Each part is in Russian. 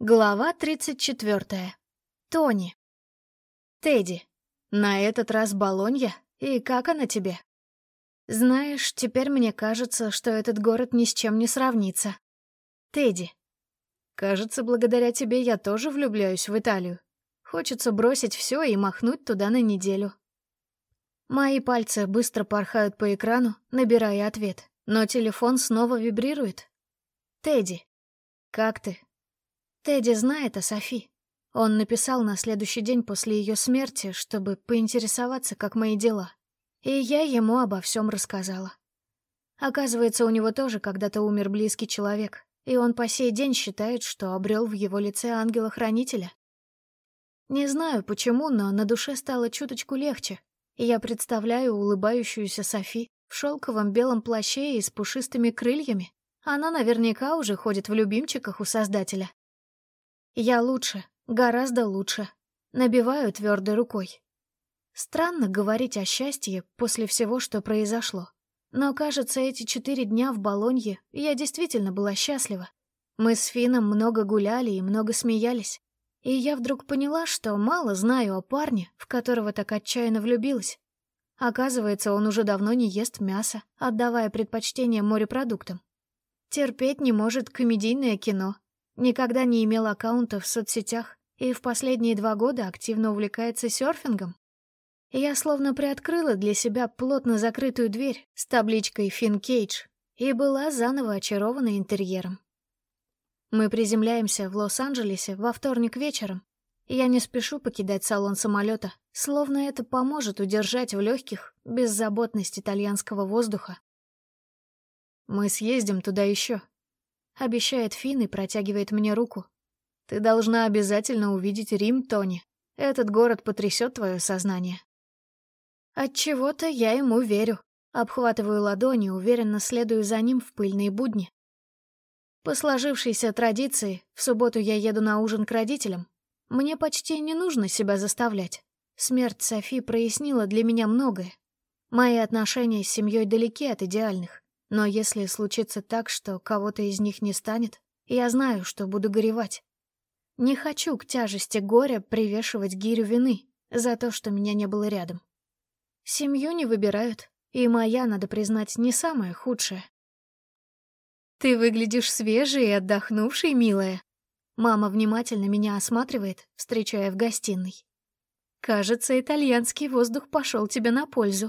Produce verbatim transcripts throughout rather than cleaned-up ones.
Глава тридцать четвёртая. Тони. Тедди. На этот раз Болонья? И как она тебе? Знаешь, теперь мне кажется, что этот город ни с чем не сравнится. Тедди. Кажется, благодаря тебе я тоже влюбляюсь в Италию. Хочется бросить все и махнуть туда на неделю. Мои пальцы быстро порхают по экрану, набирая ответ, но телефон снова вибрирует. Тедди. Как ты? Тедди знает о Софи. Он написал на следующий день после ее смерти, чтобы поинтересоваться, как мои дела. И я ему обо всем рассказала. Оказывается, у него тоже когда-то умер близкий человек, и он по сей день считает, что обрел в его лице ангела-хранителя. Не знаю почему, но на душе стало чуточку легче, и я представляю улыбающуюся Софи в шелковом белом плаще и с пушистыми крыльями. Она наверняка уже ходит в любимчиках у Создателя. Я лучше, гораздо лучше. Набиваю твердой рукой. Странно говорить о счастье после всего, что произошло. Но, кажется, эти четыре дня в Болонье я действительно была счастлива. Мы с Фином много гуляли и много смеялись. И я вдруг поняла, что мало знаю о парне, в которого так отчаянно влюбилась. Оказывается, он уже давно не ест мясо, отдавая предпочтение морепродуктам. Терпеть не может комедийное кино. Никогда не имел аккаунта в соцсетях и в последние два года активно увлекается серфингом. Я словно приоткрыла для себя плотно закрытую дверь с табличкой «Фин Кейдж» и была заново очарована интерьером. Мы приземляемся в Лос-Анджелесе во вторник вечером. Я не спешу покидать салон самолета, словно это поможет удержать в легких беззаботность итальянского воздуха. «Мы съездим туда еще», — обещает Фин и протягивает мне руку. «Ты должна обязательно увидеть Рим, Тони. Этот город потрясет твое сознание». Отчего-то я ему верю. Обхватываю ладони, уверенно следую за ним в пыльные будни. По сложившейся традиции, в субботу я еду на ужин к родителям. Мне почти не нужно себя заставлять. Смерть Софи прояснила для меня многое. Мои отношения с семьей далеки от идеальных. Но если случится так, что кого-то из них не станет, я знаю, что буду горевать. Не хочу к тяжести горя привешивать гирю вины за то, что меня не было рядом. Семью не выбирают, и моя, надо признать, не самая худшая. «Ты выглядишь свежей и отдохнувшей, милая». Мама внимательно меня осматривает, встречая в гостиной. «Кажется, итальянский воздух пошел тебе на пользу».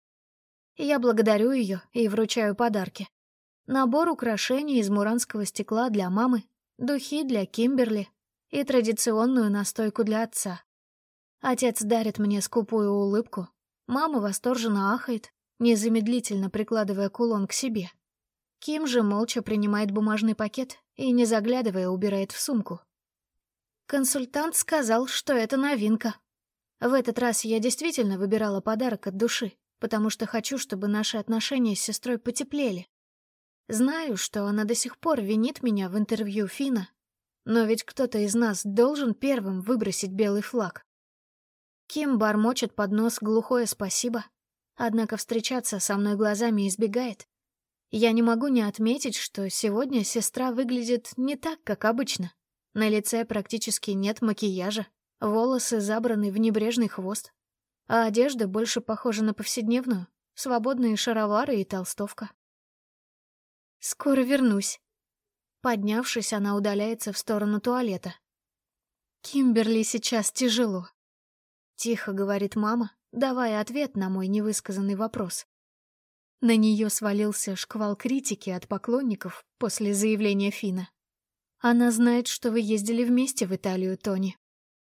Я благодарю ее и вручаю подарки. Набор украшений из муранского стекла для мамы, духи для Кимберли и традиционную настойку для отца. Отец дарит мне скупую улыбку. Мама восторженно ахает, незамедлительно прикладывая кулон к себе. Ким же молча принимает бумажный пакет и, не заглядывая, убирает в сумку. Консультант сказал, что это новинка. В этот раз я действительно выбирала подарок от души, потому что хочу, чтобы наши отношения с сестрой потеплели. Знаю, что она до сих пор винит меня в интервью Фина, но ведь кто-то из нас должен первым выбросить белый флаг. Ким бормочет под нос глухое спасибо, однако встречаться со мной глазами избегает. Я не могу не отметить, что сегодня сестра выглядит не так, как обычно. На лице практически нет макияжа, волосы забраны в небрежный хвост. А одежда больше похожа на повседневную, свободные шаровары и толстовка. «Скоро вернусь». Поднявшись, она удаляется в сторону туалета. «Кимберли сейчас тяжело», — тихо говорит мама, давая ответ на мой невысказанный вопрос. На нее свалился шквал критики от поклонников после заявления Фина. Она знает, что вы ездили вместе в Италию, Тони.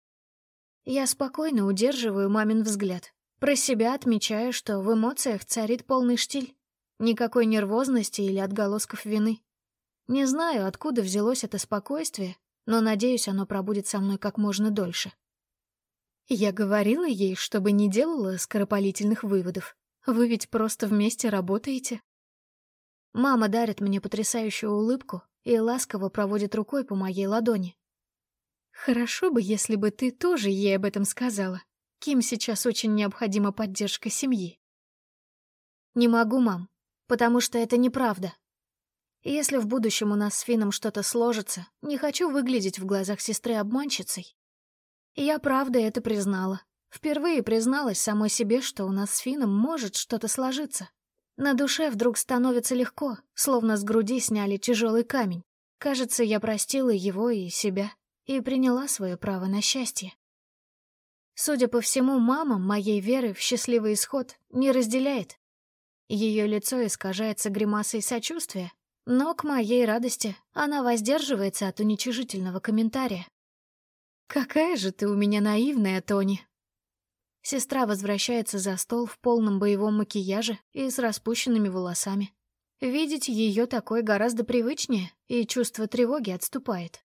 Я спокойно удерживаю мамин взгляд, про себя отмечая, что в эмоциях царит полный штиль. Никакой нервозности или отголосков вины. Не знаю, откуда взялось это спокойствие, но надеюсь, оно пробудет со мной как можно дольше. Я говорила ей, чтобы не делала скоропалительных выводов. Вы ведь просто вместе работаете. Мама дарит мне потрясающую улыбку и ласково проводит рукой по моей ладони. Хорошо бы, если бы ты тоже ей об этом сказала. Ким сейчас очень необходима поддержка семьи. Не могу, мам, потому что это неправда. Если в будущем у нас с Финном что-то сложится, не хочу выглядеть в глазах сестры обманщицей. И я правда это признала. Впервые призналась самой себе, что у нас с Финном может что-то сложиться. На душе вдруг становится легко, словно с груди сняли тяжелый камень. Кажется, я простила его и себя, и приняла свое право на счастье. Судя по всему, мама моей веры в счастливый исход не разделяет. Ее лицо искажается гримасой сочувствия, но к моей радости она воздерживается от уничижительного комментария. «Какая же ты у меня наивная, Тони!» Сестра возвращается за стол в полном боевом макияже и с распущенными волосами. Видеть ее такой гораздо привычнее, и чувство тревоги отступает.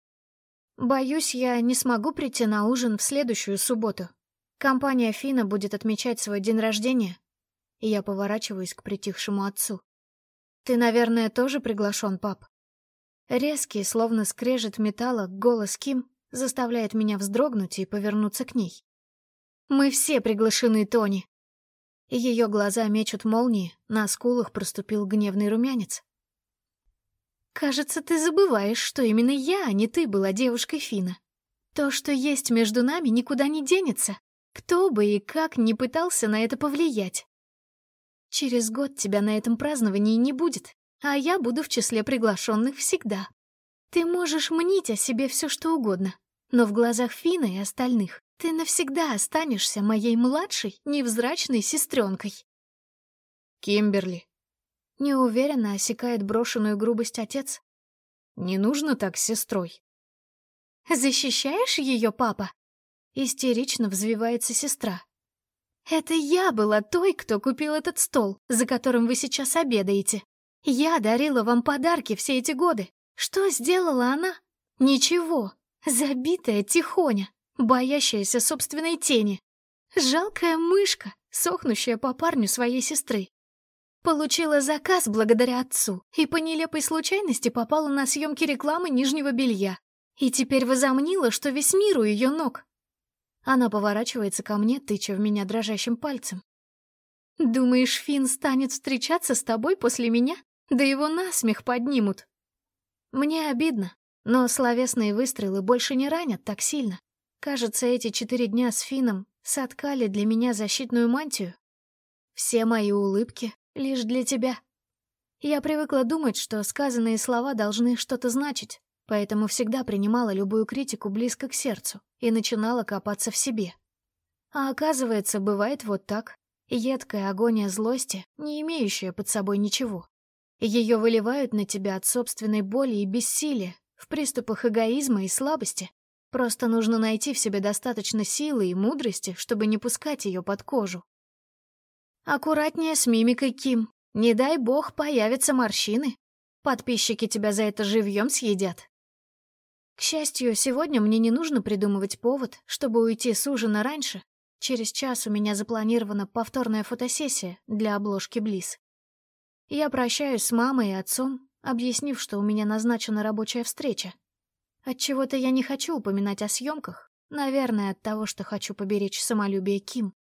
Боюсь, я не смогу прийти на ужин в следующую субботу. Компания Фина будет отмечать свой день рождения, и я поворачиваюсь к притихшему отцу. Ты, наверное, тоже приглашен, пап? Резкий, словно скрежет металла, голос Ким заставляет меня вздрогнуть и повернуться к ней. «Мы все приглашены, Тони!» Ее глаза мечут молнии, на скулах проступил гневный румянец. «Кажется, ты забываешь, что именно я, а не ты, была девушкой Фина. То, что есть между нами, никуда не денется. Кто бы и как ни пытался на это повлиять. Через год тебя на этом праздновании не будет, а я буду в числе приглашенных всегда. Ты можешь мнить о себе все, что угодно, но в глазах Фина и остальных ты навсегда останешься моей младшей, невзрачной сестренкой». «Кимберли», — неуверенно осекает брошенную грубость отец, — «не нужно так с сестрой». «Защищаешь ее, папа?» — истерично взвивается сестра. «Это я была той, кто купил этот стол, за которым вы сейчас обедаете. Я дарила вам подарки все эти годы. Что сделала она? Ничего. Забитая тихоня, боящаяся собственной тени. Жалкая мышка, сохнущая по парню своей сестры. Получила заказ благодаря отцу и по нелепой случайности попала на съемки рекламы нижнего белья. И теперь возомнила, что весь мир у ее ног». Она поворачивается ко мне, тыча в меня дрожащим пальцем. «Думаешь, Финн станет встречаться с тобой после меня? Да его насмех поднимут». Мне обидно, но словесные выстрелы больше не ранят так сильно. Кажется, эти четыре дня с Финном соткали для меня защитную мантию. Все мои улыбки лишь для тебя. Я привыкла думать, что сказанные слова должны что-то значить, поэтому всегда принимала любую критику близко к сердцу и начинала копаться в себе. А оказывается, бывает вот так. Едкая агония злости, не имеющая под собой ничего. Ее выливают на тебя от собственной боли и бессилия, в приступах эгоизма и слабости. Просто нужно найти в себе достаточно силы и мудрости, чтобы не пускать ее под кожу. Аккуратнее с мимикой, Ким. Не дай бог появятся морщины. Подписчики тебя за это живьем съедят. К счастью, сегодня мне не нужно придумывать повод, чтобы уйти с ужина раньше. Через час у меня запланирована повторная фотосессия для обложки Блисс. Я прощаюсь с мамой и отцом, объяснив, что у меня назначена рабочая встреча. Отчего-то я не хочу упоминать о съемках, наверное, от того, что хочу поберечь самолюбие Ким.